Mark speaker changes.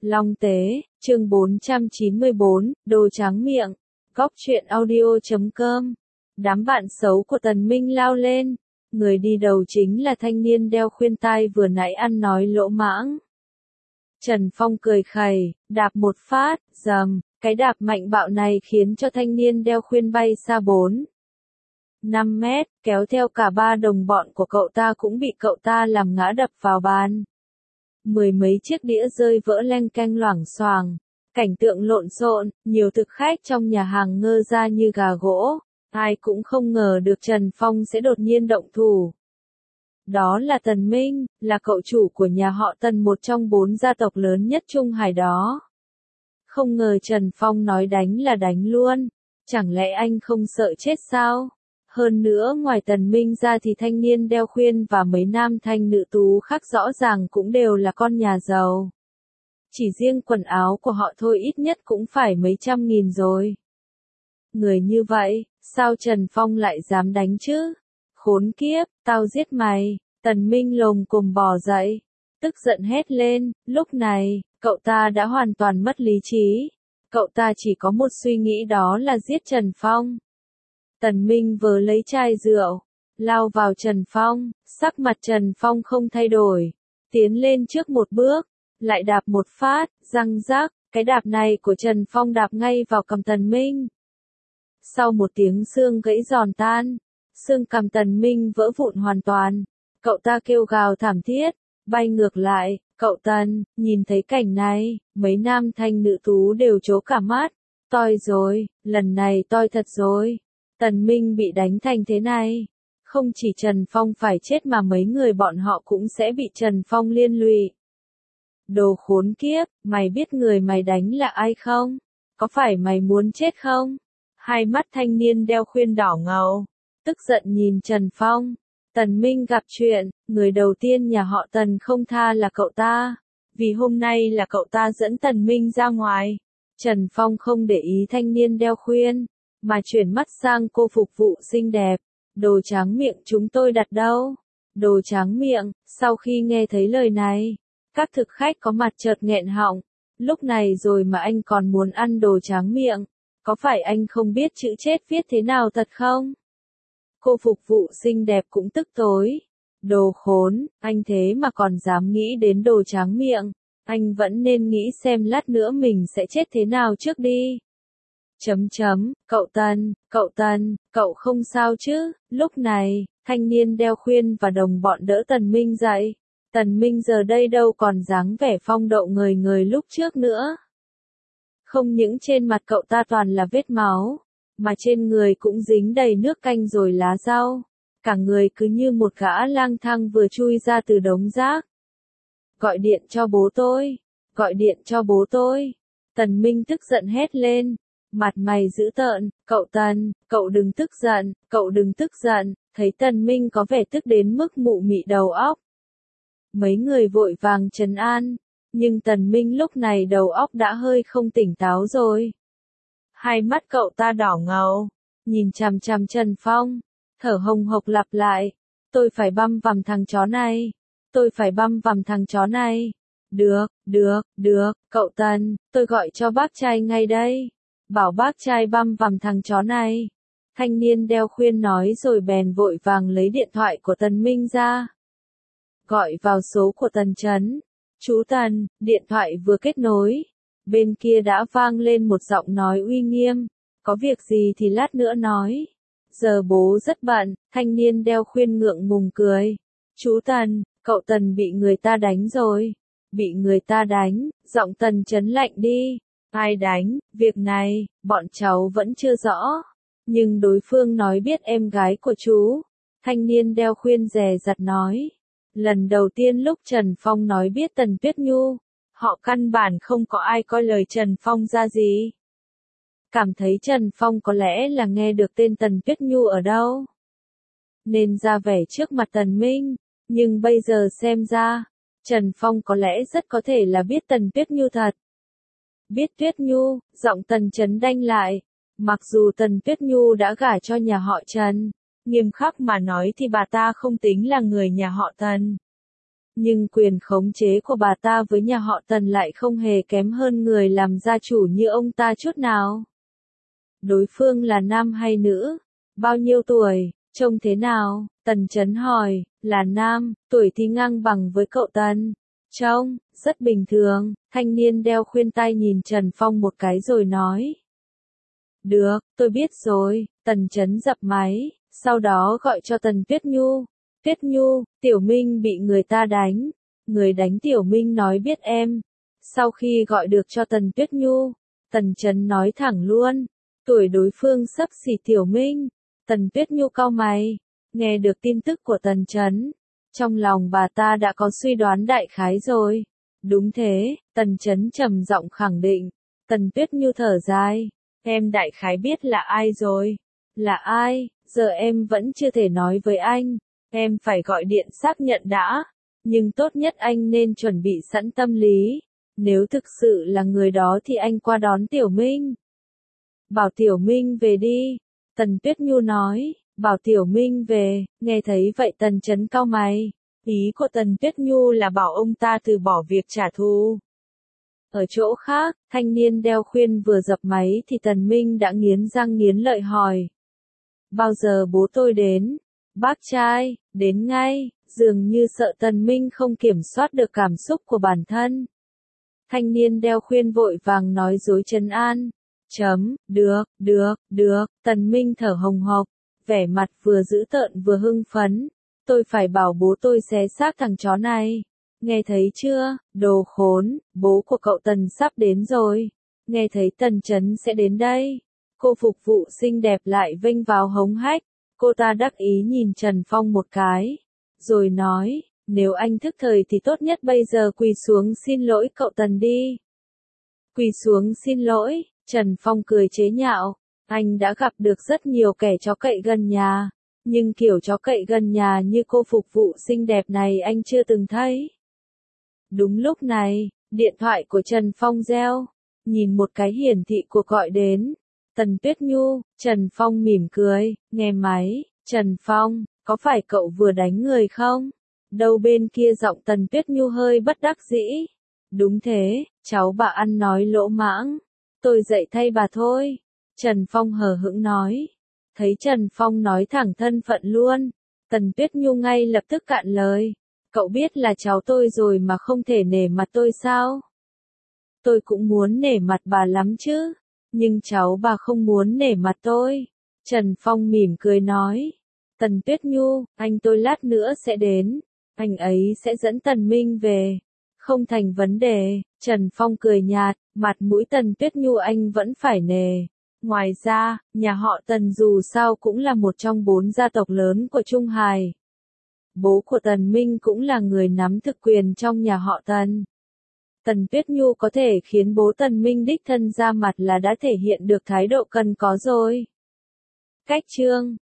Speaker 1: Long Tế, chương 494, đồ tráng miệng, góc truyện audio.com. Đám bạn xấu của Tần Minh lao lên, người đi đầu chính là thanh niên đeo khuyên tai vừa nãy ăn nói lỗ mãng. Trần Phong cười khẩy, đạp một phát, rầm, cái đạp mạnh bạo này khiến cho thanh niên đeo khuyên bay xa 4-5 mét, kéo theo cả ba đồng bọn của cậu ta cũng bị cậu ta làm ngã đập vào bàn. Mười mấy chiếc đĩa rơi vỡ leng keng loảng xoảng, cảnh tượng lộn xộn, nhiều thực khách trong nhà hàng ngơ ra như gà gỗ, ai cũng không ngờ được Trần Phong sẽ đột nhiên động thủ. Đó là Tần Minh, là cậu chủ của nhà họ Tần, một trong 4 gia tộc lớn nhất Trung Hải đó. Không ngờ Trần Phong nói đánh là đánh luôn, chẳng lẽ anh không sợ chết sao? Hơn nữa ngoài Tần Minh ra thì thanh niên đeo khuyên và mấy nam thanh nữ tú khác rõ ràng cũng đều là con nhà giàu. Chỉ riêng quần áo của họ thôi ít nhất cũng phải mấy trăm nghìn rồi. Người như vậy, sao Trần Phong lại dám đánh chứ? Khốn kiếp, tao giết mày. Tần Minh lồm cồm bò dậy, tức giận hét lên. Lúc này, cậu ta đã hoàn toàn mất lý trí. Cậu ta chỉ có một suy nghĩ, đó là giết Trần Phong. Tần Minh vừa lấy chai rượu, lao vào Trần Phong, sắc mặt Trần Phong không thay đổi, tiến lên trước một bước, lại đạp một phát, răng rắc, cái đạp này của Trần Phong đạp ngay vào cằm Tần Minh. Sau một tiếng xương gãy giòn tan, xương cằm Tần Minh vỡ vụn hoàn toàn, cậu ta kêu gào thảm thiết, bay ngược lại. Cậu Tần, nhìn thấy cảnh này, mấy nam thanh nữ tú đều trố cả mắt, toi rồi, lần này toi thật rồi. Tần Minh bị đánh thành thế này, không chỉ Trần Phong phải chết mà mấy người bọn họ cũng sẽ bị Trần Phong liên lụy. Đồ khốn kiếp, mày biết người mày đánh là ai không? Có phải mày muốn chết không? Hai mắt thanh niên đeo khuyên đỏ ngầu, tức giận nhìn Trần Phong. Tần Minh gặp chuyện, người đầu tiên nhà họ Tần không tha là cậu ta, vì hôm nay là cậu ta dẫn Tần Minh ra ngoài. Trần Phong không để ý thanh niên đeo khuyên, mà chuyển mắt sang cô phục vụ xinh đẹp. Đồ tráng miệng chúng tôi đặt đâu? Đồ tráng miệng. Sau khi nghe thấy lời này, các thực khách có mặt chợt nghẹn họng. Lúc này rồi mà anh còn muốn ăn đồ tráng miệng, có phải anh không biết chữ chết viết thế nào thật không? Cô phục vụ xinh đẹp cũng tức tối. Đồ khốn, anh thế mà còn dám nghĩ đến đồ tráng miệng, anh vẫn nên nghĩ xem lát nữa mình sẽ chết thế nào trước đi. Cậu Tần, cậu không sao chứ? Lúc này, thanh niên đeo khuyên và đồng bọn đỡ Tần Minh dậy. Tần Minh giờ đây đâu còn dáng vẻ phong độ ngời ngời lúc trước nữa. Không những trên mặt cậu ta toàn là vết máu, mà trên người cũng dính đầy nước canh rồi lá rau. Cả người cứ như một gã lang thang vừa chui ra từ đống rác. Gọi điện cho bố tôi, gọi điện cho bố tôi. Tần Minh tức giận hét lên. Mặt mày dữ tợn. Cậu Tần, cậu đừng tức giận, cậu đừng tức giận. Thấy Tần Minh có vẻ tức đến mức mụ mị đầu óc, mấy người vội vàng trấn an, nhưng Tần Minh lúc này đầu óc đã hơi không tỉnh táo rồi. Hai mắt cậu ta đỏ ngầu, nhìn chằm chằm Trần Phong, thở hồng hộc lặp lại. Tôi phải băm vằm thằng chó này, tôi phải băm vằm thằng chó này. Được, cậu Tần, tôi gọi cho bác trai ngay đây. Bảo bác trai băm vằm thằng chó này. Thanh niên đeo khuyên nói rồi bèn vội vàng lấy điện thoại của Tần Minh ra. Gọi vào số của Tần Trấn. Chú Tần, điện thoại vừa kết nối. Bên kia đã vang lên một giọng nói uy nghiêm. Có việc gì thì lát nữa nói. Giờ bố rất bận. Thanh niên đeo khuyên ngượng ngùng cười. Chú Tần, cậu Tần bị người ta đánh rồi. Bị người ta đánh. Giọng Tần Trấn lạnh đi. Ai đánh? Việc này, bọn cháu vẫn chưa rõ. Nhưng đối phương nói biết em gái của chú. Thanh niên đeo khuyên dè dặt nói. Lần đầu tiên lúc Trần Phong nói biết Tần Tuyết Nhu, họ căn bản không có ai coi lời Trần Phong ra gì. Cảm thấy Trần Phong có lẽ là nghe được tên Tần Tuyết Nhu ở đâu, nên ra vẻ trước mặt Tần Minh. Nhưng bây giờ xem ra, Trần Phong có lẽ rất có thể là biết Tần Tuyết Nhu thật. Biết Tuyết Nhu, giọng Tần Trấn đanh lại. Mặc dù Tần Tuyết Nhu đã gả cho nhà họ Trần, nghiêm khắc mà nói thì bà ta không tính là người nhà họ Tần. Nhưng quyền khống chế của bà ta với nhà họ Tần lại không hề kém hơn người làm gia chủ như ông ta chút nào. Đối phương là nam hay nữ? Bao nhiêu tuổi? Trông thế nào? Tần Chấn hỏi. Là nam, tuổi thì ngang bằng với cậu Tần. Trông, rất bình thường. Thanh niên đeo khuyên tai nhìn Trần Phong một cái rồi nói. Được, tôi biết rồi. Tần Chấn dập máy, sau đó gọi cho Tần Tuyết Nhu. Tuyết Nhu, Tiểu Minh bị người ta đánh. Người đánh Tiểu Minh nói biết em. Sau khi gọi được cho Tần Tuyết Nhu, Tần Chấn nói thẳng luôn. Tuổi đối phương xấp xỉ Tiểu Minh. Tần Tuyết Nhu cau mày, nghe được tin tức của Tần Chấn. Trong lòng bà ta đã có suy đoán đại khái rồi. Đúng thế, Tần Chấn trầm giọng khẳng định. Tần Tuyết Nhu thở dài. Em đại khái biết là ai rồi. Là ai, giờ em vẫn chưa thể nói với anh. Em phải gọi điện xác nhận đã. Nhưng tốt nhất anh nên chuẩn bị sẵn tâm lý. Nếu thực sự là người đó thì anh qua đón Tiểu Minh. Bảo Tiểu Minh về đi. Tần Tuyết Nhu nói. Bảo Tiểu Minh về. Nghe thấy vậy Tần Chấn cau mày. Ý của Tần Tuyết Nhu là bảo ông ta từ bỏ việc trả thù. Ở chỗ khác, thanh niên đeo khuyên vừa dập máy thì Tần Minh đã nghiến răng nghiến lợi hỏi. Bao giờ bố tôi đến? Bác trai, đến ngay, dường như sợ Tần Minh không kiểm soát được cảm xúc của bản thân. Thanh niên đeo khuyên vội vàng nói dối trấn an. Được, Tần Minh thở hồng hộc, vẻ mặt vừa dữ tợn vừa hưng phấn. Tôi phải bảo bố tôi xé xác thằng chó này. Nghe thấy chưa, đồ khốn, bố của cậu Tần sắp đến rồi. Nghe thấy Tần Chấn sẽ đến đây. Cô phục vụ xinh đẹp lại vênh vào hống hách. Cô ta đắc ý nhìn Trần Phong một cái. Rồi nói, nếu anh thức thời thì tốt nhất bây giờ quỳ xuống xin lỗi cậu Tần đi. Quỳ xuống xin lỗi, Trần Phong cười chế nhạo. Anh đã gặp được rất nhiều kẻ chó cậy gần nhà. Nhưng kiểu chó cậy gần nhà như cô phục vụ xinh đẹp này anh chưa từng thấy. Đúng lúc này, điện thoại của Trần Phong reo. Nhìn một cái hiển thị cuộc gọi đến. Tần Tuyết Nhu, Trần Phong mỉm cười, nghe máy. Trần Phong, có phải cậu vừa đánh người không? Đầu bên kia giọng Tần Tuyết Nhu hơi bất đắc dĩ. Đúng thế, cháu bà ăn nói lỗ mãng. Tôi dạy thay bà thôi. Trần Phong hờ hững nói. Thấy Trần Phong nói thẳng thân phận luôn. Tần Tuyết Nhu ngay lập tức cạn lời. Cậu biết là cháu tôi rồi mà không thể nể mặt tôi sao? Tôi cũng muốn nể mặt bà lắm chứ. Nhưng cháu bà không muốn nể mặt tôi. Trần Phong mỉm cười nói. Tần Tuyết Nhu, anh tôi lát nữa sẽ đến. Anh ấy sẽ dẫn Tần Minh về. Không thành vấn đề. Trần Phong cười nhạt, mặt mũi Tần Tuyết Nhu anh vẫn phải nề. Ngoài ra, nhà họ Tần dù sao cũng là một trong 4 gia tộc lớn của Trung Hải. Bố của Tần Minh cũng là người nắm thực quyền trong nhà họ Tần. Tần Tuyết Nhu có thể khiến bố Tần Minh đích thân ra mặt là đã thể hiện được thái độ cần có rồi. Cách chương